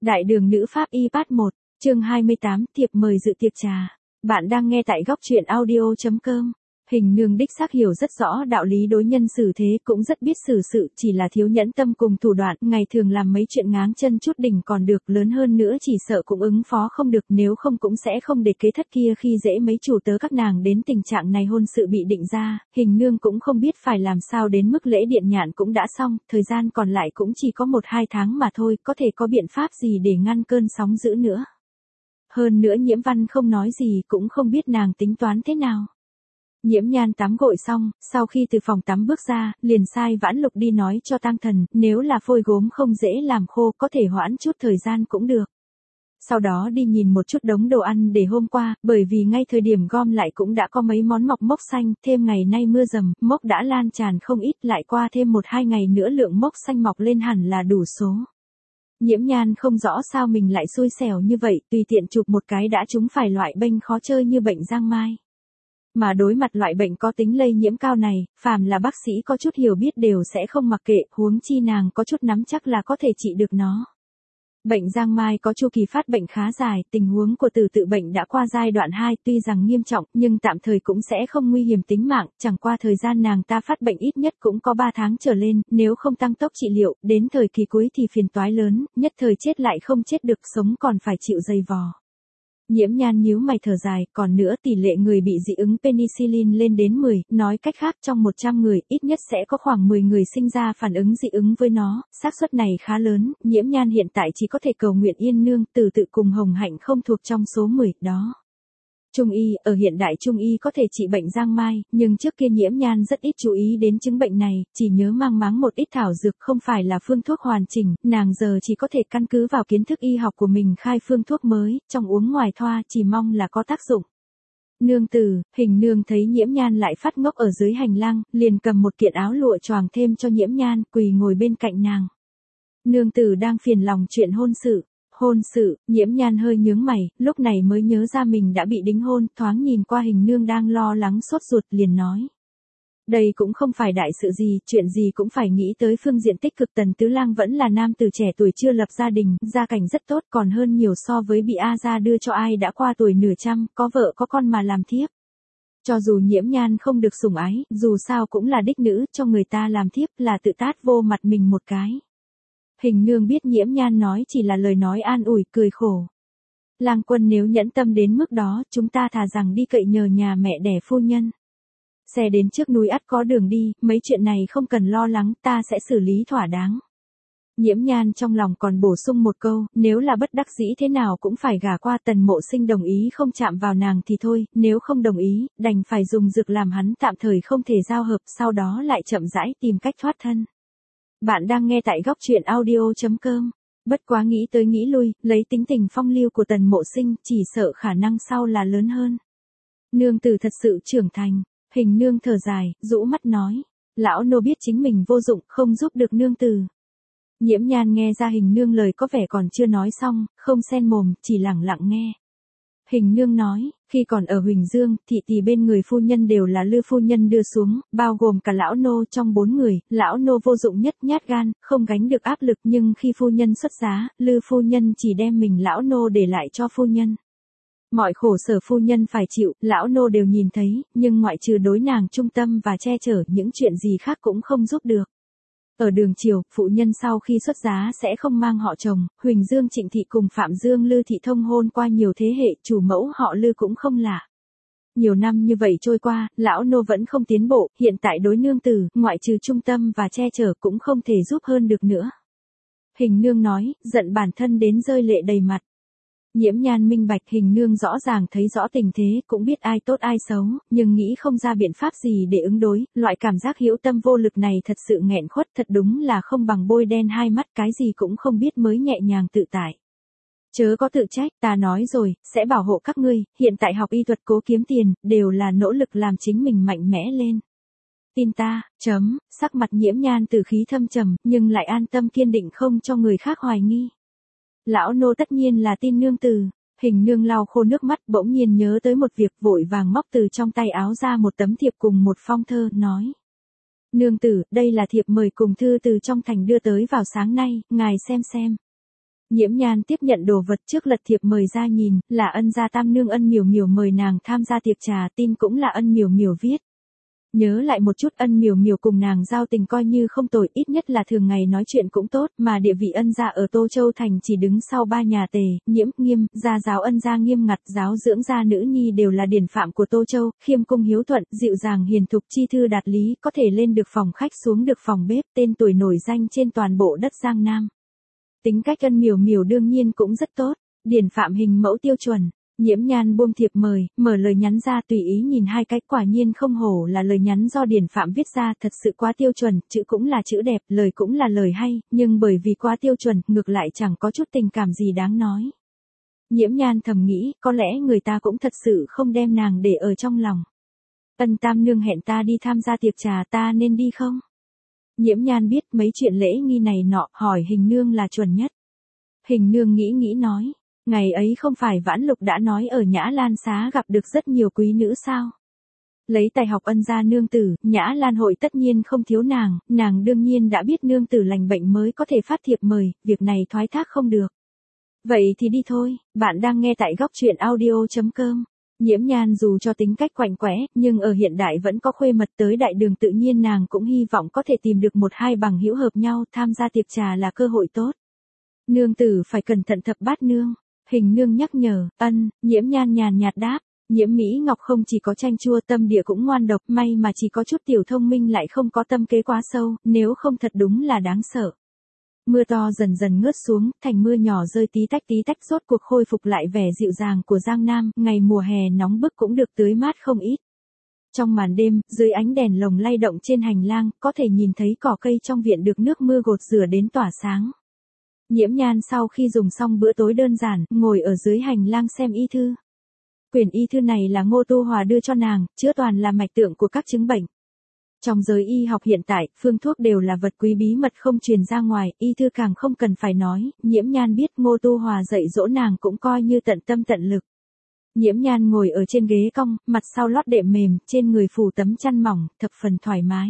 Đại đường nữ pháp y part 1, chương 28, thiệp mời dự tiệc trà. Bạn đang nghe tại góc truyện audio.com. Hình nương đích xác hiểu rất rõ đạo lý đối nhân xử thế, cũng rất biết xử sự, chỉ là thiếu nhẫn tâm cùng thủ đoạn, ngày thường làm mấy chuyện ngáng chân chút đỉnh còn được, lớn hơn nữa chỉ sợ cũng ứng phó không được, nếu không cũng sẽ không để kế thất kia khi dễ mấy chủ tớ các nàng đến tình trạng này hôn sự bị định ra. Hình nương cũng không biết phải làm sao, đến mức lễ điện nhạn cũng đã xong, thời gian còn lại cũng chỉ có 1-2 tháng mà thôi, có thể có biện pháp gì để ngăn cơn sóng dữ nữa. Hơn nữa Nhiễm Văn không nói gì, cũng không biết nàng tính toán thế nào. Nhiễm Nhan tắm gội xong, sau khi từ phòng tắm bước ra, liền sai Vãn Lục đi nói cho Tang Thần, nếu là phôi gốm không dễ làm khô có thể hoãn chút thời gian cũng được. Sau đó đi nhìn một chút đống đồ ăn để hôm qua, bởi vì ngay thời điểm gom lại cũng đã có mấy món mọc mốc xanh, thêm ngày nay mưa dầm, mốc đã lan tràn không ít, lại qua thêm 1-2 ngày nữa lượng mốc xanh mọc lên hẳn là đủ số. Nhiễm Nhan không rõ sao mình lại xui xẻo như vậy, tùy tiện chụp một cái đã trúng phải loại bệnh khó chơi như bệnh giang mai. Mà đối mặt loại bệnh có tính lây nhiễm cao này, phàm là bác sĩ có chút hiểu biết đều sẽ không mặc kệ, huống chi nàng có chút nắm chắc là có thể trị được nó. Bệnh giang mai có chu kỳ phát bệnh khá dài, tình huống của Từ Tự bệnh đã qua giai đoạn 2, tuy rằng nghiêm trọng, nhưng tạm thời cũng sẽ không nguy hiểm tính mạng, chẳng qua thời gian nàng ta phát bệnh ít nhất cũng có 3 tháng trở lên, nếu không tăng tốc trị liệu, đến thời kỳ cuối thì phiền toái lớn, nhất thời chết lại không chết được, sống còn phải chịu dày vò. Nhiễm Nhan nhíu mày thở dài, còn nữa tỷ lệ người bị dị ứng penicillin lên đến 10, nói cách khác trong 100 người, ít nhất sẽ có khoảng 10 người sinh ra phản ứng dị ứng với nó, xác suất này khá lớn, Nhiễm Nhan hiện tại chỉ có thể cầu nguyện Yên Nương, Từ Tự cùng Hồng Hạnh không thuộc trong số 10, đó. Trung y, ở hiện đại Trung y có thể trị bệnh giang mai, nhưng trước kia Nhiễm Nhan rất ít chú ý đến chứng bệnh này, chỉ nhớ mang máng một ít thảo dược không phải là phương thuốc hoàn chỉnh, nàng giờ chỉ có thể căn cứ vào kiến thức y học của mình khai phương thuốc mới, trong uống ngoài thoa, chỉ mong là có tác dụng. Nương tử, Hình nương thấy Nhiễm Nhan lại phát ngốc ở dưới hành lang, liền cầm một kiện áo lụa choàng thêm cho Nhiễm Nhan, quỳ ngồi bên cạnh nàng. Nương tử đang phiền lòng chuyện hôn sự. Hôn sự, Nhiễm Nhan hơi nhướng mày, lúc này mới nhớ ra mình đã bị đính hôn, thoáng nhìn qua Hình nương đang lo lắng sốt ruột liền nói. Đây cũng không phải đại sự gì, chuyện gì cũng phải nghĩ tới phương diện tích cực. Tần Tứ Lang vẫn là nam tử trẻ tuổi chưa lập gia đình, gia cảnh rất tốt, còn hơn nhiều so với bị A gia đưa cho ai đã qua tuổi nửa trăm, có vợ có con mà làm thiếp. Cho dù Nhiễm Nhan không được sủng ái, dù sao cũng là đích nữ, cho người ta làm thiếp là tự tát vô mặt mình một cái. Hình nương biết Nhiễm Nhan nói chỉ là lời nói an ủi, cười khổ. Lang quân nếu nhẫn tâm đến mức đó, chúng ta thà rằng đi cậy nhờ nhà mẹ đẻ phu nhân. Xe đến trước núi ắt có đường đi, mấy chuyện này không cần lo lắng, ta sẽ xử lý thỏa đáng. Nhiễm Nhan trong lòng còn bổ sung một câu, nếu là bất đắc dĩ thế nào cũng phải gả qua. Tần Mộ Sinh đồng ý không chạm vào nàng thì thôi, nếu không đồng ý, đành phải dùng dược làm hắn tạm thời không thể giao hợp, sau đó lại chậm rãi tìm cách thoát thân. Bạn đang nghe tại góc truyện audio.com. Bất quá nghĩ tới nghĩ lui, lấy tính tình phong lưu của Tần Mộ Sinh, chỉ sợ khả năng sau là lớn hơn. Nương tử thật sự trưởng thành. Hình nương thở dài, rũ mắt nói. Lão nô biết chính mình vô dụng, không giúp được nương tử. Nhiễm Nhan nghe ra Hình nương lời có vẻ còn chưa nói xong, không xen mồm, chỉ lẳng lặng nghe. Hình nương nói, khi còn ở Huỳnh Dương, thị tỷ bên người phu nhân đều là Lư phu nhân đưa xuống, bao gồm cả lão nô. Trong 4 người, lão nô vô dụng nhất, nhát gan, không gánh được áp lực, nhưng khi phu nhân xuất giá, Lư phu nhân chỉ đem mình lão nô để lại cho phu nhân. Mọi khổ sở phu nhân phải chịu, lão nô đều nhìn thấy, nhưng ngoại trừ đối nàng trung tâm và che chở, những chuyện gì khác cũng không giúp được. Ở đường triều, phụ nhân sau khi xuất giá sẽ không mang họ chồng, Huỳnh Dương Trịnh thị cùng Phạm Dương Lư thị thông hôn qua nhiều thế hệ, chủ mẫu họ Lư cũng không lạ. Nhiều năm như vậy trôi qua, lão nô vẫn không tiến bộ, hiện tại đối nương tử, ngoại trừ trung tâm và che chở cũng không thể giúp hơn được nữa. Hình nương nói, giận bản thân đến rơi lệ đầy mặt. Nhiễm Nhan minh bạch, Hình nương rõ ràng thấy rõ tình thế, cũng biết ai tốt ai xấu, nhưng nghĩ không ra biện pháp gì để ứng đối, loại cảm giác hữu tâm vô lực này thật sự nghẹn khuất, thật đúng là không bằng bôi đen hai mắt, cái gì cũng không biết mới nhẹ nhàng tự tại. Chớ có tự trách, ta nói rồi, sẽ bảo hộ các ngươi, hiện tại học y thuật cố kiếm tiền, đều là nỗ lực làm chính mình mạnh mẽ lên. Tin ta, sắc mặt Nhiễm Nhan từ khí thâm trầm, nhưng lại an tâm kiên định không cho người khác hoài nghi. Lão nô tất nhiên là tin nương tử. Hình nương lau khô nước mắt, bỗng nhiên nhớ tới một việc, vội vàng móc từ trong tay áo ra một tấm thiệp cùng một phong thơ, nói. Nương tử, đây là thiệp mời cùng thư từ trong thành đưa tới vào sáng nay, ngài xem xem. Nhiễm Nhan tiếp nhận đồ vật trước lật thiệp mời ra nhìn, là Ân gia tam nương Ân Miểu Miểu mời nàng tham gia tiệc trà, tin cũng là Ân Miểu Miểu viết. Nhớ lại một chút, Ân Miểu Miểu cùng nàng giao tình coi như không tồi, ít nhất là thường ngày nói chuyện cũng tốt, mà địa vị Ân gia ở Tô Châu thành chỉ đứng sau ba nhà Tề, Nhiễm, Nghiêm, gia giáo Ân gia nghiêm ngặt, giáo dưỡng gia nữ nhi đều là điển phạm của Tô Châu, khiêm cung hiếu thuận, dịu dàng hiền thục, chi thư đạt lý, có thể lên được phòng khách xuống được phòng bếp, tên tuổi nổi danh trên toàn bộ đất Giang Nam. Tính cách Ân Miểu Miểu đương nhiên cũng rất tốt, điển phạm hình mẫu tiêu chuẩn. Nhiễm Nhan buông thiệp mời, mở lời nhắn ra tùy ý nhìn hai cái, quả nhiên không hổ là lời nhắn do điển phạm viết ra, thật sự quá tiêu chuẩn, chữ cũng là chữ đẹp, lời cũng là lời hay, nhưng bởi vì quá tiêu chuẩn, ngược lại chẳng có chút tình cảm gì đáng nói. Nhiễm Nhan thầm nghĩ, có lẽ người ta cũng thật sự không đem nàng để ở trong lòng. Ân tam nương hẹn ta đi tham gia tiệc trà, ta nên đi không? Nhiễm Nhan biết mấy chuyện lễ nghi này nọ, hỏi Hình nương là chuẩn nhất. Hình nương nghĩ nói. Ngày ấy không phải Vãn Lục đã nói ở Nhã Lan xá gặp được rất nhiều quý nữ sao? Lấy tài học Ân gia nương tử, Nhã Lan hội tất nhiên không thiếu nàng đương nhiên đã biết nương tử lành bệnh mới có thể phát thiệp mời, việc này thoái thác không được. Vậy thì đi thôi, bạn đang nghe tại góc truyện audio.com. Nhiễm Nhan dù cho tính cách quạnh quẽ, nhưng ở hiện đại vẫn có khuê mật tới đại đường, tự nhiên nàng cũng hy vọng có thể tìm được một hai bằng hữu hợp nhau, tham gia tiệc trà là cơ hội tốt. Nương tử phải cẩn thận thập bát nương. Hình nương nhắc nhở, Nhiễm Nhan nhàn nhạt đáp. Nhiễm Mỹ Ngọc không chỉ có chanh chua, tâm địa cũng ngoan độc, may mà chỉ có chút tiểu thông minh lại không có tâm kế quá sâu, nếu không thật đúng là đáng sợ. Mưa to dần dần ngớt xuống, thành mưa nhỏ rơi tí tách rốt cuộc khôi phục lại vẻ dịu dàng của Giang Nam, ngày mùa hè nóng bức cũng được tưới mát không ít. Trong màn đêm, dưới ánh đèn lồng lay động trên hành lang, có thể nhìn thấy cỏ cây trong viện được nước mưa gột rửa đến tỏa sáng. Nhiễm Nhan sau khi dùng xong bữa tối đơn giản, ngồi ở dưới hành lang xem y thư. Quyển y thư này là Ngô Tu Hòa đưa cho nàng, chứa toàn là mạch tượng của các chứng bệnh. Trong giới y học hiện tại, phương thuốc đều là vật quý bí mật không truyền ra ngoài, y thư càng không cần phải nói, Nhiễm Nhan biết Ngô Tu Hòa dạy dỗ nàng cũng coi như tận tâm tận lực. Nhiễm Nhan ngồi ở trên ghế cong, mặt sau lót đệm mềm, trên người phủ tấm chăn mỏng, thập phần thoải mái.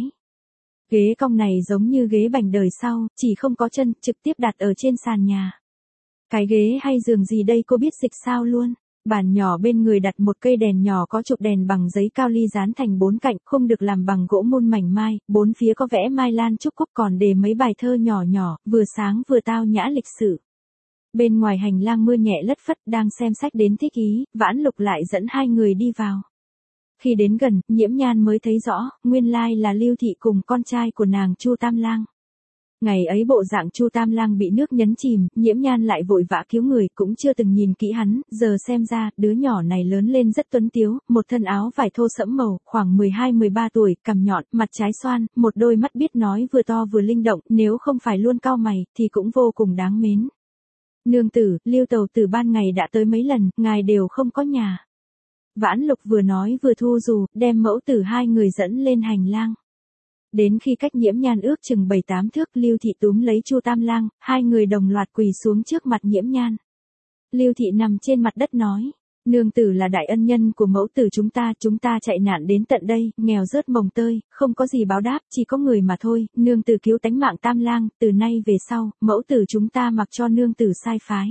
Ghế cong này giống như ghế bành đời sau, chỉ không có chân, trực tiếp đặt ở trên sàn nhà. Cái ghế hay giường gì đây cô biết dịch sao luôn. Bàn nhỏ bên người đặt một cây đèn nhỏ có trục đèn bằng giấy cao ly dán thành bốn cạnh, không được làm bằng gỗ mun mảnh mai, bốn phía có vẽ mai lan trúc cúc, còn đề mấy bài thơ nhỏ nhỏ, vừa sáng vừa tao nhã lịch sự. Bên ngoài hành lang mưa nhẹ lất phất, đang xem sách đến thích ý, Vãn Lục lại dẫn hai người đi vào. Khi đến gần, Nhiễm Nhan mới thấy rõ, nguyên lai là Lưu Thị cùng con trai của nàng Chu Tam Lang. Ngày ấy bộ dạng Chu Tam Lang bị nước nhấn chìm, Nhiễm Nhan lại vội vã cứu người, cũng chưa từng nhìn kỹ hắn, giờ xem ra, đứa nhỏ này lớn lên rất tuấn tiếu, một thân áo vải thô sẫm màu, khoảng 12-13 tuổi, cằm nhọn, mặt trái xoan, một đôi mắt biết nói vừa to vừa linh động, nếu không phải luôn cau mày, thì cũng vô cùng đáng mến. Nương tử, Lưu tàu tử ban ngày đã tới mấy lần, ngài đều không có nhà. Vãn Lục vừa nói vừa thu dù, đem mẫu tử hai người dẫn lên hành lang. Đến khi cách Nhiễm Nhan ước chừng 7-8 thước, Lưu Thị túm lấy Chu Tam Lang, hai người đồng loạt quỳ xuống trước mặt Nhiễm Nhan. Lưu Thị nằm trên mặt đất nói, nương tử là đại ân nhân của mẫu tử chúng ta chạy nạn đến tận đây, nghèo rớt mồng tơi, không có gì báo đáp, chỉ có người mà thôi, nương tử cứu tánh mạng Tam Lang, từ nay về sau, mẫu tử chúng ta mặc cho nương tử sai phái.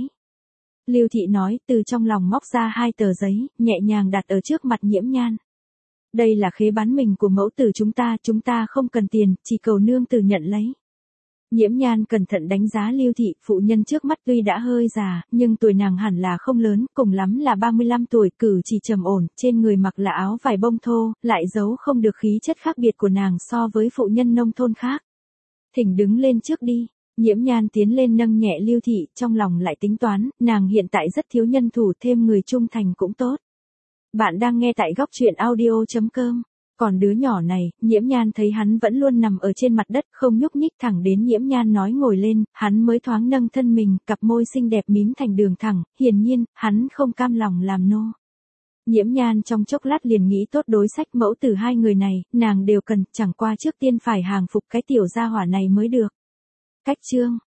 Lưu Thị nói, từ trong lòng móc ra 2 tờ giấy, nhẹ nhàng đặt ở trước mặt Nhiễm Nhan. Đây là khế bán mình của mẫu tử chúng ta không cần tiền, chỉ cầu nương tử nhận lấy. Nhiễm Nhan cẩn thận đánh giá Lưu Thị, phụ nhân trước mắt tuy đã hơi già, nhưng tuổi nàng hẳn là không lớn, cùng lắm là 35 tuổi, cử chỉ trầm ổn, trên người mặc là áo vải bông thô, lại giấu không được khí chất khác biệt của nàng so với phụ nhân nông thôn khác. Thỉnh đứng lên trước đi. Nhiễm Nhan tiến lên nâng nhẹ Lưu Thị, trong lòng lại tính toán, nàng hiện tại rất thiếu nhân thủ, thêm người trung thành cũng tốt. Bạn đang nghe tại góc truyện audio.com. Còn đứa nhỏ này, Nhiễm Nhan thấy hắn vẫn luôn nằm ở trên mặt đất, không nhúc nhích, thẳng đến Nhiễm Nhan nói ngồi lên, hắn mới thoáng nâng thân mình, cặp môi xinh đẹp mím thành đường thẳng, hiển nhiên, hắn không cam lòng làm nô. Nhiễm Nhan trong chốc lát liền nghĩ tốt đối sách mẫu tử hai người này, nàng đều cần, chẳng qua trước tiên phải hàng phục cái tiểu gia hỏa này mới được. Cách chương